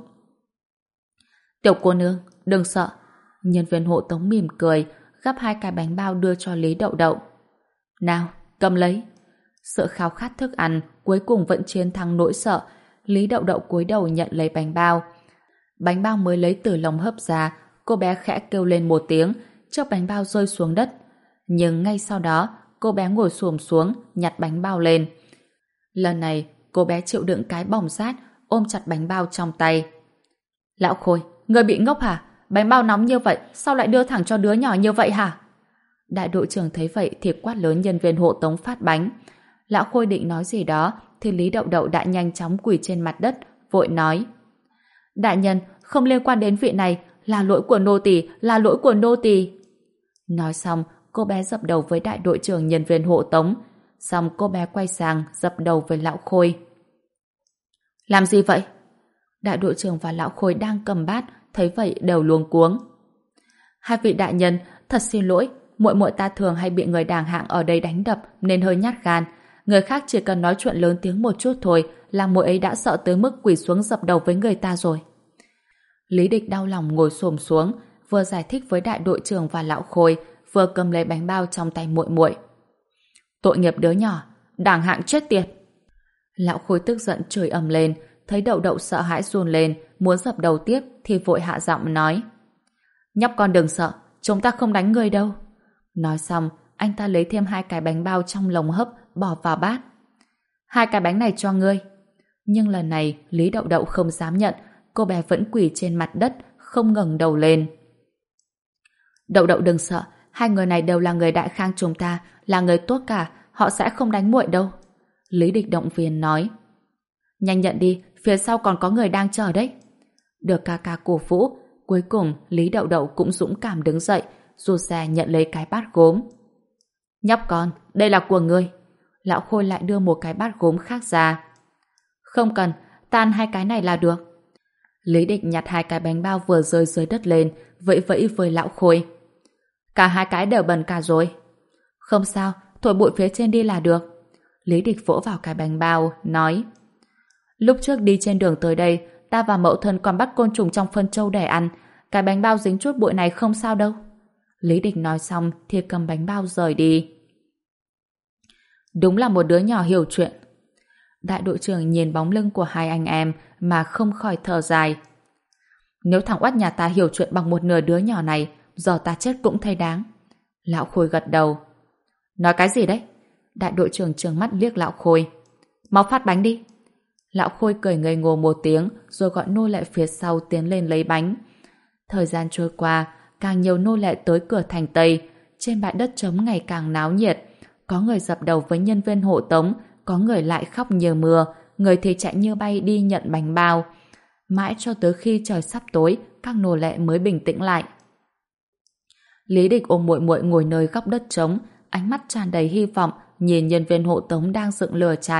Speaker 1: Tiểu cô nương, đừng sợ. Nhân viên hộ tống mỉm cười, gắp hai cái bánh bao đưa cho Lý Đậu Đậu. Nào, cầm lấy. Sự khao khát thức ăn cuối cùng vẫn chiến thắng nỗi sợ. Lý Đậu Đậu cúi đầu nhận lấy bánh bao. Bánh bao mới lấy từ lồng hấp ra, cô bé khẽ kêu lên một tiếng, chiếc bánh bao rơi xuống đất. Nhưng ngay sau đó, cô bé ngồi xổm xuống, nhặt bánh bao lên. Lần này, cô bé chịu đựng cái bỏng rát, ôm chặt bánh bao trong tay. Lão Khôi, người bị ngốc hả? Bánh bao nóng như vậy, sao lại đưa thẳng cho đứa nhỏ như vậy hả? Đại đội trưởng thấy vậy thì quát lớn nhân viên hộ tống phát bánh. Lão Khôi định nói gì đó, thì Lý Đậu Đậu đã nhanh chóng quỳ trên mặt đất, vội nói. Đại nhân, không liên quan đến vị này, là lỗi của nô tỳ, là lỗi của nô tỳ. Nói xong, cô bé dập đầu với đại đội trưởng nhân viên hộ tống. Xong cô bé quay sang dập đầu với lão Khôi. Làm gì vậy? Đại đội trưởng và lão Khôi đang cầm bát, thấy vậy đều luống cuống. Hai vị đại nhân, thật xin lỗi, muội muội ta thường hay bị người Đàng Hạng ở đây đánh đập nên hơi nhát gan. Người khác chỉ cần nói chuyện lớn tiếng một chút thôi là muội ấy đã sợ tới mức quỳ xuống dập đầu với người ta rồi. Lý Địch đau lòng ngồi xổm xuống, vừa giải thích với đại đội trưởng và lão Khôi, vừa cầm lấy bánh bao trong tay muội muội. Tội nghiệp đứa nhỏ, Đàng Hạng chết tiệt. Lão Khôi tức giận chửi ầm lên, thấy Đậu Đậu sợ hãi run lên, muốn dập đầu tiếp thì vội hạ giọng nói. Nhóc con đừng sợ, chúng ta không đánh người đâu. Nói xong, anh ta lấy thêm hai cái bánh bao trong lồng hấp bỏ vào bát. Hai cái bánh này cho ngươi. Nhưng lần này Lý Đậu Đậu không dám nhận, cô bé vẫn quỳ trên mặt đất, không ngẩng đầu lên. Đậu Đậu đừng sợ, hai người này đều là người Đại Khang chúng ta, là người tốt cả, họ sẽ không đánh muội đâu. Lý Địch động viên nói. Nhanh nhận đi, phía sau còn có người đang chờ đấy. Được ca ca cổ vũ, cuối cùng Lý Đậu Đậu cũng dũng cảm đứng dậy, rụt rè nhận lấy cái bát gốm. Nhóc con, đây là của ngươi. Lão Khôi lại đưa một cái bát gốm khác ra. Không cần, tan hai cái này là được. Lý Địch nhặt hai cái bánh bao vừa rơi dưới đất lên, vẫy vẫy với lão Khôi. Cả hai cái đều bẩn cả rồi. Không sao, thổi bụi phía trên đi là được. Lý Địch vỗ vào cái bánh bao, nói. Lúc trước đi trên đường tới đây, ta và mẫu thân còn bắt côn trùng trong phân trâu để ăn. Cái bánh bao dính chút bụi này không sao đâu. Lý Địch nói xong thì cầm bánh bao rời đi. Đúng là một đứa nhỏ hiểu chuyện. Đại đội trưởng nhìn bóng lưng của hai anh em mà không khỏi thở dài. Nếu thằng oắt nhà ta hiểu chuyện bằng một nửa đứa nhỏ này, giờ ta chết cũng thấy đáng. Lão Khôi gật đầu. Nói cái gì đấy? Đại đội trưởng trừng mắt liếc lão Khôi. Mau phát bánh đi. Lão Khôi cười ngây ngô một tiếng rồi gọi nô lệ phía sau tiến lên lấy bánh. Thời gian trôi qua, càng nhiều nô lệ tới cửa thành Tây. Trên bãi đất trống ngày càng náo nhiệt. Có người dập đầu với nhân viên hộ tống, có người lại khóc như mưa, người thì chạy như bay đi nhận bánh bao. Mãi cho tới khi trời sắp tối, các nô lệ mới bình tĩnh lại. Lý Địch ôm muội muội ngồi nơi góc đất trống, ánh mắt tràn đầy hy vọng nhìn nhân viên hộ tống đang dựng lửa trại.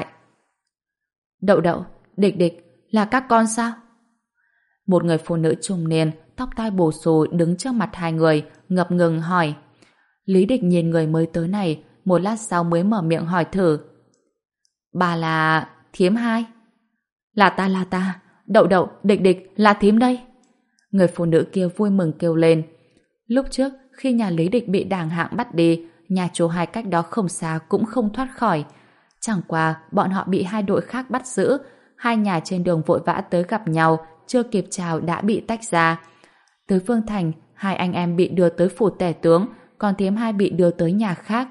Speaker 1: Đậu đậu, Địch Địch, là các con sao? Một người phụ nữ trung niên, tóc tai bù xù đứng trước mặt hai người, ngập ngừng hỏi. Lý Địch nhìn người mới tới này, một lát sau mới mở miệng hỏi thử. Bà là... thím hai? Là ta là ta, Đậu đậu, Địch Địch, là thím đây. Người phụ nữ kia vui mừng kêu lên. Lúc trước, khi nhà Lý Địch bị đảng hạng bắt đi, nhà chú hai cách đó không xa cũng không thoát khỏi. Chẳng qua, bọn họ bị hai đội khác bắt giữ, hai nhà trên đường vội vã tới gặp nhau, chưa kịp chào đã bị tách ra. Tới Vương Thành, hai anh em bị đưa tới phủ tể tướng, còn thím hai bị đưa tới nhà khác.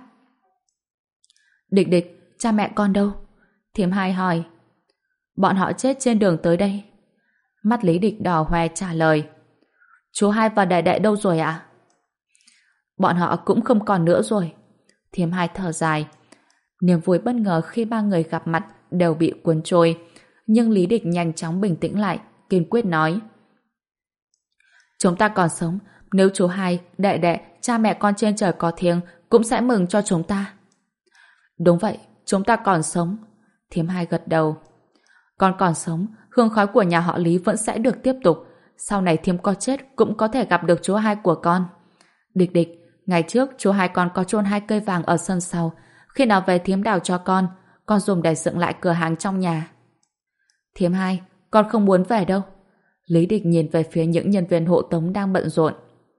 Speaker 1: Địch Địch, cha mẹ con đâu? Thím hai hỏi. Bọn họ chết trên đường tới đây. Mắt Lý Địch đỏ hoe trả lời. Chú hai và đại đệ đâu rồi ạ? Bọn họ cũng không còn nữa rồi. Thím hai thở dài. Niềm vui bất ngờ khi ba người gặp mặt đều bị cuốn trôi. Nhưng Lý Địch nhanh chóng bình tĩnh lại, kiên quyết nói. Chúng ta còn sống, nếu chú hai, đệ đệ, cha mẹ con trên trời có thiêng cũng sẽ mừng cho chúng ta. Đúng vậy, chúng ta còn sống. Thím hai gật đầu. Con còn sống, hương khói của nhà họ Lý vẫn sẽ được tiếp tục. Sau này thím có chết cũng có thể gặp được chú hai của con. Địch Địch, ngày trước chú hai con có chôn hai cây vàng ở sân sau. Khi nào về thím đào cho con, con dùng để dựng lại cửa hàng trong nhà. Thím hai, con không muốn về đâu. Lý Địch nhìn về phía những nhân viên hộ tống đang bận rộn.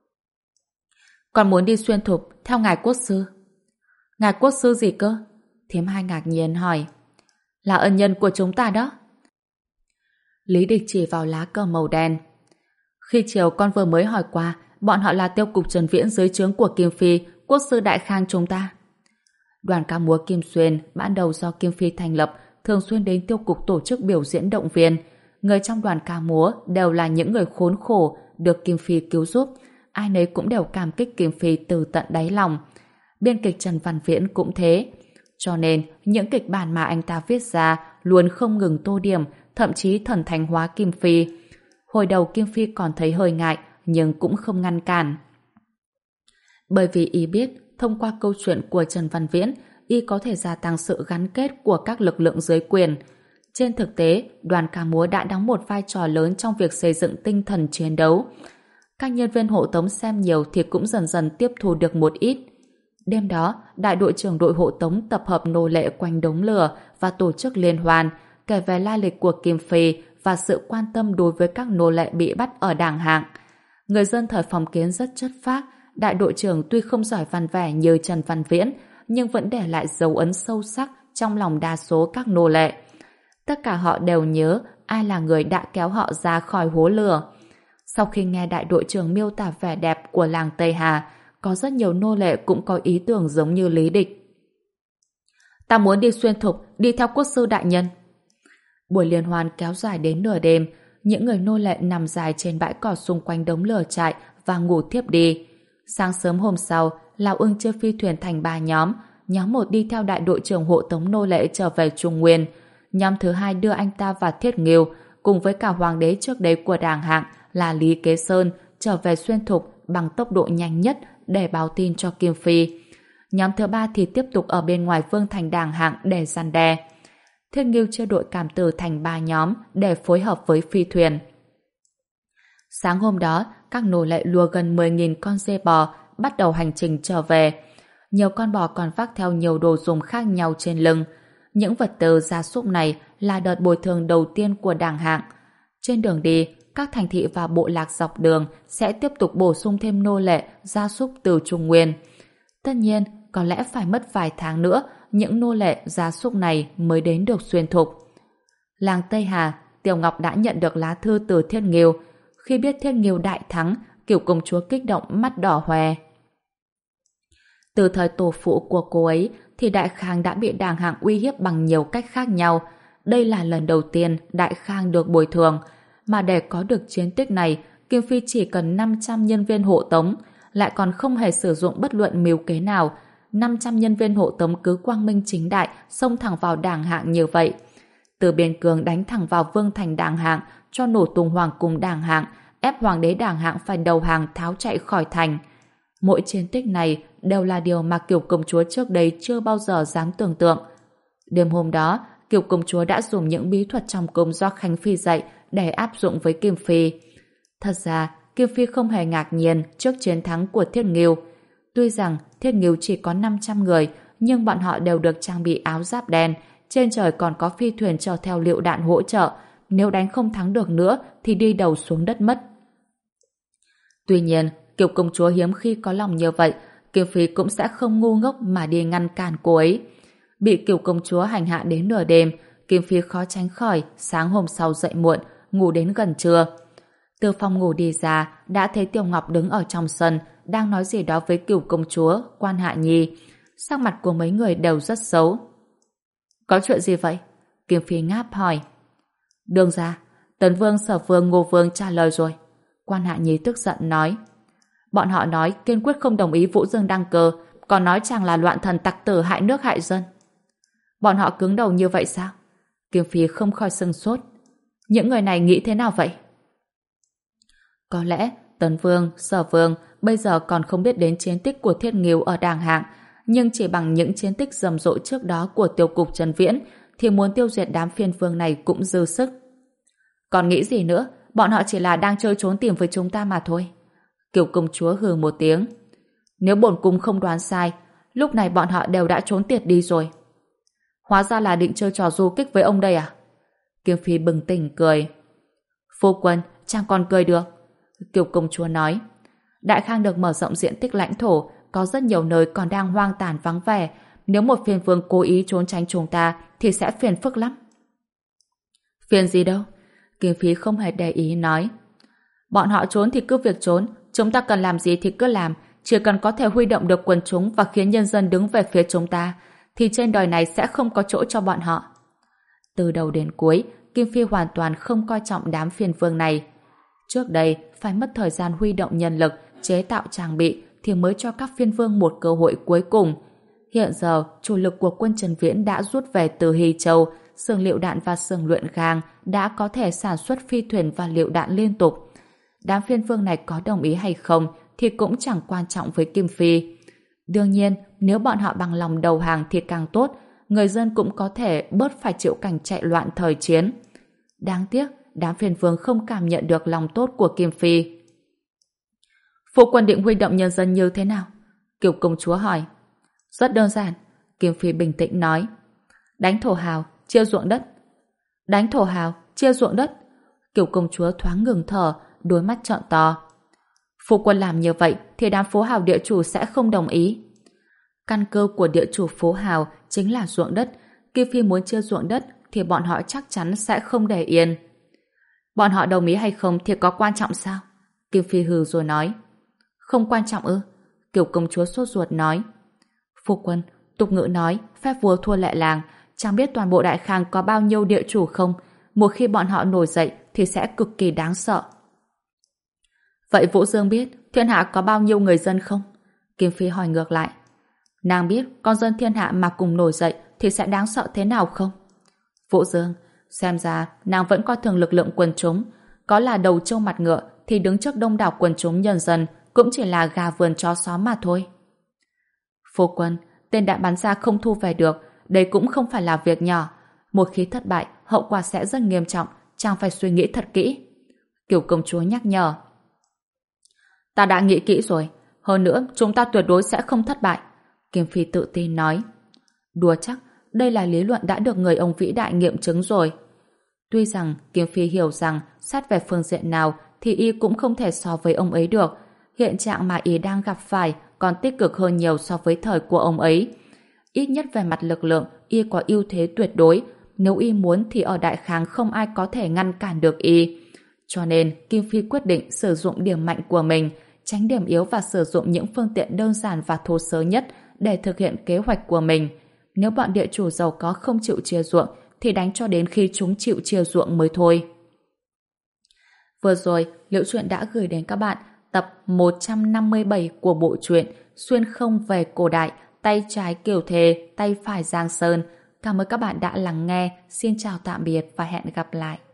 Speaker 1: Con muốn đi xuyên thục theo ngài quốc sư. Ngài quốc sư gì cơ? Thím hai ngạc nhiên hỏi. Là ân nhân của chúng ta đó. Lý Địch chỉ vào lá cờ màu đen. Khi chiều con vừa mới hỏi qua, bọn họ là tiêu cục Trần Viễn dưới trướng của Kim Phi, quốc sư Đại Khang chúng ta. Đoàn ca múa Kim Xuyên ban đầu do Kim Phi thành lập, thường xuyên đến tiêu cục tổ chức biểu diễn động viên. Người trong đoàn ca múa đều là những người khốn khổ được Kim Phi cứu giúp, ai nấy cũng đều cảm kích Kim Phi từ tận đáy lòng. Biên kịch Trần Văn Viễn cũng thế. Cho nên, những kịch bản mà anh ta viết ra luôn không ngừng tô điểm, thậm chí thần thánh hóa Kim Phi. Hồi đầu Kim Phi còn thấy hơi ngại, nhưng cũng không ngăn cản. Bởi vì y biết, thông qua câu chuyện của Trần Văn Viễn, y có thể gia tăng sự gắn kết của các lực lượng dưới quyền. Trên thực tế, đoàn ca múa đã đóng một vai trò lớn trong việc xây dựng tinh thần chiến đấu. Các nhân viên hộ tống xem nhiều thì cũng dần dần tiếp thu được một ít. Đêm đó, đại đội trưởng đội hộ tống tập hợp nô lệ quanh đống lửa và tổ chức liên hoan, kể về lai lịch của Kim Phi và sự quan tâm đối với các nô lệ bị bắt ở đảng hạng. Người dân thời phong kiến rất chất phác, đại đội trưởng tuy không giỏi văn vẻ như Trần Văn Viễn, nhưng vẫn để lại dấu ấn sâu sắc trong lòng đa số các nô lệ. Tất cả họ đều nhớ ai là người đã kéo họ ra khỏi hố lửa. Sau khi nghe đại đội trưởng miêu tả vẻ đẹp của làng Tây Hà, có rất nhiều nô lệ cũng có ý tưởng giống như Lý Địch. Ta muốn đi xuyên thục, đi theo quốc sư đại nhân. Buổi liên hoan kéo dài đến nửa đêm, những người nô lệ nằm dài trên bãi cỏ xung quanh đống lửa trại và ngủ thiếp đi. Sáng sớm hôm sau, Lão Ưng chia phi thuyền thành ba nhóm. Nhóm một đi theo đại đội trưởng hộ tống nô lệ trở về Trung Nguyên. Nhóm thứ hai đưa anh ta và Thiết Nghiêu cùng với cả hoàng đế trước đấy của đảng hạng là Lý Kế Sơn trở về xuyên thục bằng tốc độ nhanh nhất để báo tin cho Kim Phi. Nhóm thứ ba thì tiếp tục ở bên ngoài vương thành đảng hạng để răn đe. Thiết Nghiêu chia đội cảm tử thành ba nhóm để phối hợp với phi thuyền. Sáng hôm đó, các nô lệ lùa gần mười nghìn con dê bò bắt đầu hành trình trở về. Nhiều con bò còn vác theo nhiều đồ dùng khác nhau trên lưng. Những vật tư gia súc này là đợt bồi thường đầu tiên của đảng hạng. Trên đường đi, các thành thị và bộ lạc dọc đường sẽ tiếp tục bổ sung thêm nô lệ, gia súc từ Trung Nguyên. Tất nhiên, có lẽ phải mất vài tháng nữa, những nô lệ, gia súc này mới đến được xuyên thục. Làng Tây Hà, Tiểu Ngọc đã nhận được lá thư từ Thiết Nghiêu. Khi biết Thiết Nghiêu đại thắng, Kiểu công chúa kích động mắt đỏ hoe. Từ thời tổ phụ của cô ấy thì Đại Khang đã bị đảng hạng uy hiếp bằng nhiều cách khác nhau. đây là lần đầu tiên Đại Khang được bồi thường, mà để có được chiến tích này, Kim Phi chỉ cần năm trăm nhân viên hộ tống, lại còn không hề sử dụng bất luận mưu kế nào. năm trăm nhân viên hộ tống cứ quang minh chính đại xông thẳng vào Đàng Hạng như vậy. Từ Biên Cương đánh thẳng vào vương thành Đàng Hạng, cho nổ tung hoàng cung Đàng Hạng, ép hoàng đế Đàng Hạng phải đầu hàng tháo chạy khỏi thành. Mỗi chiến tích này đều là điều mà Kiều công chúa trước đây chưa bao giờ dám tưởng tượng. Đêm hôm đó, Kiều công chúa đã dùng những bí thuật trong cung do Khánh Phi dạy để áp dụng với Kim Phi. Thật ra, Kim Phi không hề ngạc nhiên trước chiến thắng của Thiết Ngưu. Tuy rằng Thiết Ngưu chỉ có năm trăm người, nhưng bọn họ đều được trang bị áo giáp đen, trên trời còn có phi thuyền chở theo lựu đạn hỗ trợ. Nếu đánh không thắng được nữa thì đi đầu xuống đất mất. Tuy nhiên, Kiều công chúa hiếm khi có lòng như vậy, Kim Phi cũng sẽ không ngu ngốc mà đi ngăn cản cô ấy. Bị Kiều công chúa hành hạ đến nửa đêm, Kim Phi khó tránh khỏi sáng hôm sau dậy muộn, ngủ đến gần trưa. Từ phòng ngủ đi ra, đã thấy Tiểu Ngọc đứng ở trong sân, đang nói gì đó với Kiều công chúa, Quan Hạ Nhi. Sắc mặt của mấy người đều rất xấu. Có chuyện gì vậy? Kim Phi ngáp hỏi. Đường ra, Tấn Vương, Sở Vương, Ngô Vương trả lời rồi. Quan Hạ Nhi tức giận nói. Bọn họ nói kiên quyết không đồng ý Vũ Dương đăng cơ, còn nói chàng là loạn thần tặc tử hại nước hại dân. Bọn họ cứng đầu như vậy sao? Kim Phi không khỏi sừng sốt. Những người này nghĩ thế nào vậy? Có lẽ Tấn Vương, Sở Vương bây giờ còn không biết đến chiến tích của Thiết Ngưu ở Đàng Hạng, nhưng chỉ bằng những chiến tích rầm rộ trước đó của tiêu cục Trần Viễn thì muốn tiêu diệt đám phiên vương này cũng dư sức. Còn nghĩ gì nữa, bọn họ chỉ là đang chơi trốn tìm với chúng ta mà thôi. Kiều công chúa hừ một tiếng. Nếu bổn cung không đoán sai, lúc này bọn họ đều đã trốn tiệt đi rồi. Hóa ra là định chơi trò du kích với ông đây à? Kiều Phi bừng tỉnh cười. Phu quân, chàng còn cười được. Kiều công chúa nói. Đại Khang được mở rộng diện tích lãnh thổ, có rất nhiều nơi còn đang hoang tàn vắng vẻ. Nếu một phiên vương cố ý trốn tránh chúng ta thì sẽ phiền phức lắm. Phiền gì đâu? Kiều Phi không hề để ý nói. Bọn họ trốn thì cứ việc trốn, chúng ta cần làm gì thì cứ làm, chỉ cần có thể huy động được quần chúng và khiến nhân dân đứng về phía chúng ta, thì trên đời này sẽ không có chỗ cho bọn họ. Từ đầu đến cuối, Kim Phi hoàn toàn không coi trọng đám phiên vương này. Trước đây, phải mất thời gian huy động nhân lực, chế tạo trang bị, thì mới cho các phiên vương một cơ hội cuối cùng. Hiện giờ, chủ lực của quân Trần Viễn đã rút về từ Hy Châu, xưởng liệu đạn và xưởng luyện gang đã có thể sản xuất phi thuyền và liệu đạn liên tục. Đám phiên vương này có đồng ý hay không thì cũng chẳng quan trọng với Kim Phi. Đương nhiên, nếu bọn họ bằng lòng đầu hàng thì càng tốt, người dân cũng có thể bớt phải chịu cảnh chạy loạn thời chiến. Đáng tiếc, đám phiên vương không cảm nhận được lòng tốt của Kim Phi. Phu quân định huy động nhân dân như thế nào? Kiều công chúa hỏi. Rất đơn giản, Kim Phi bình tĩnh nói. Đánh thổ hào, chia ruộng đất. Đánh thổ hào, chia ruộng đất. Kiều công chúa thoáng ngừng thở, đôi mắt trợn to. Phu quân làm như vậy thì đám phố hào địa chủ sẽ không đồng ý. Căn cơ của địa chủ phố hào chính là ruộng đất. Kim Phi muốn chia ruộng đất thì bọn họ chắc chắn sẽ không để yên. Bọn họ đồng ý hay không thì có quan trọng sao? Kim Phi hừ rồi nói. Không quan trọng ư? Kiều công chúa sốt ruột nói. Phu quân, tục ngữ nói phép vua thua lệ làng, chẳng biết toàn bộ Đại Khang có bao nhiêu địa chủ không? Một khi bọn họ nổi dậy thì sẽ cực kỳ đáng sợ. Vậy Vũ Dương biết thiên hạ có bao nhiêu người dân không? Kim Phi hỏi ngược lại. Nàng biết con dân thiên hạ mà cùng nổi dậy thì sẽ đáng sợ thế nào không? Vũ Dương, xem ra nàng vẫn coi thường lực lượng quần chúng. Có là đầu trâu mặt ngựa thì đứng trước đông đảo quần chúng nhân dân cũng chỉ là gà vườn chó xó mà thôi. Phu quân, tên đạn bắn ra không thu về được, đây cũng không phải là việc nhỏ. Một khi thất bại, hậu quả sẽ rất nghiêm trọng, chàng phải suy nghĩ thật kỹ. Kiều công chúa nhắc nhở. Ta đã nghĩ kỹ rồi, hơn nữa chúng ta tuyệt đối sẽ không thất bại. Kim Phi tự tin nói. Đùa chắc, đây là lý luận đã được người ông vĩ đại nghiệm chứng rồi. Tuy rằng Kim Phi hiểu rằng sát về phương diện nào thì y cũng không thể so với ông ấy được. Hiện trạng mà y đang gặp phải còn tích cực hơn nhiều so với thời của ông ấy. Ít nhất về mặt lực lượng, y có ưu thế tuyệt đối. Nếu y muốn thì ở Đại Khang không ai có thể ngăn cản được y. Cho nên Kim Phi quyết định sử dụng điểm mạnh của mình, tránh điểm yếu và sử dụng những phương tiện đơn giản và thô sơ nhất để thực hiện kế hoạch của mình. Nếu bọn địa chủ giàu có không chịu chia ruộng thì đánh cho đến khi chúng chịu chiều chuộng mới thôi. Vừa rồi, Liễu Chuyện đã gửi đến các bạn tập một trăm năm mươi bảy của bộ truyện Xuyên không về cổ đại, tay trái Kiều Thề, tay phải Giang Sơn. Cảm ơn các bạn đã lắng nghe. Xin chào tạm biệt và hẹn gặp lại.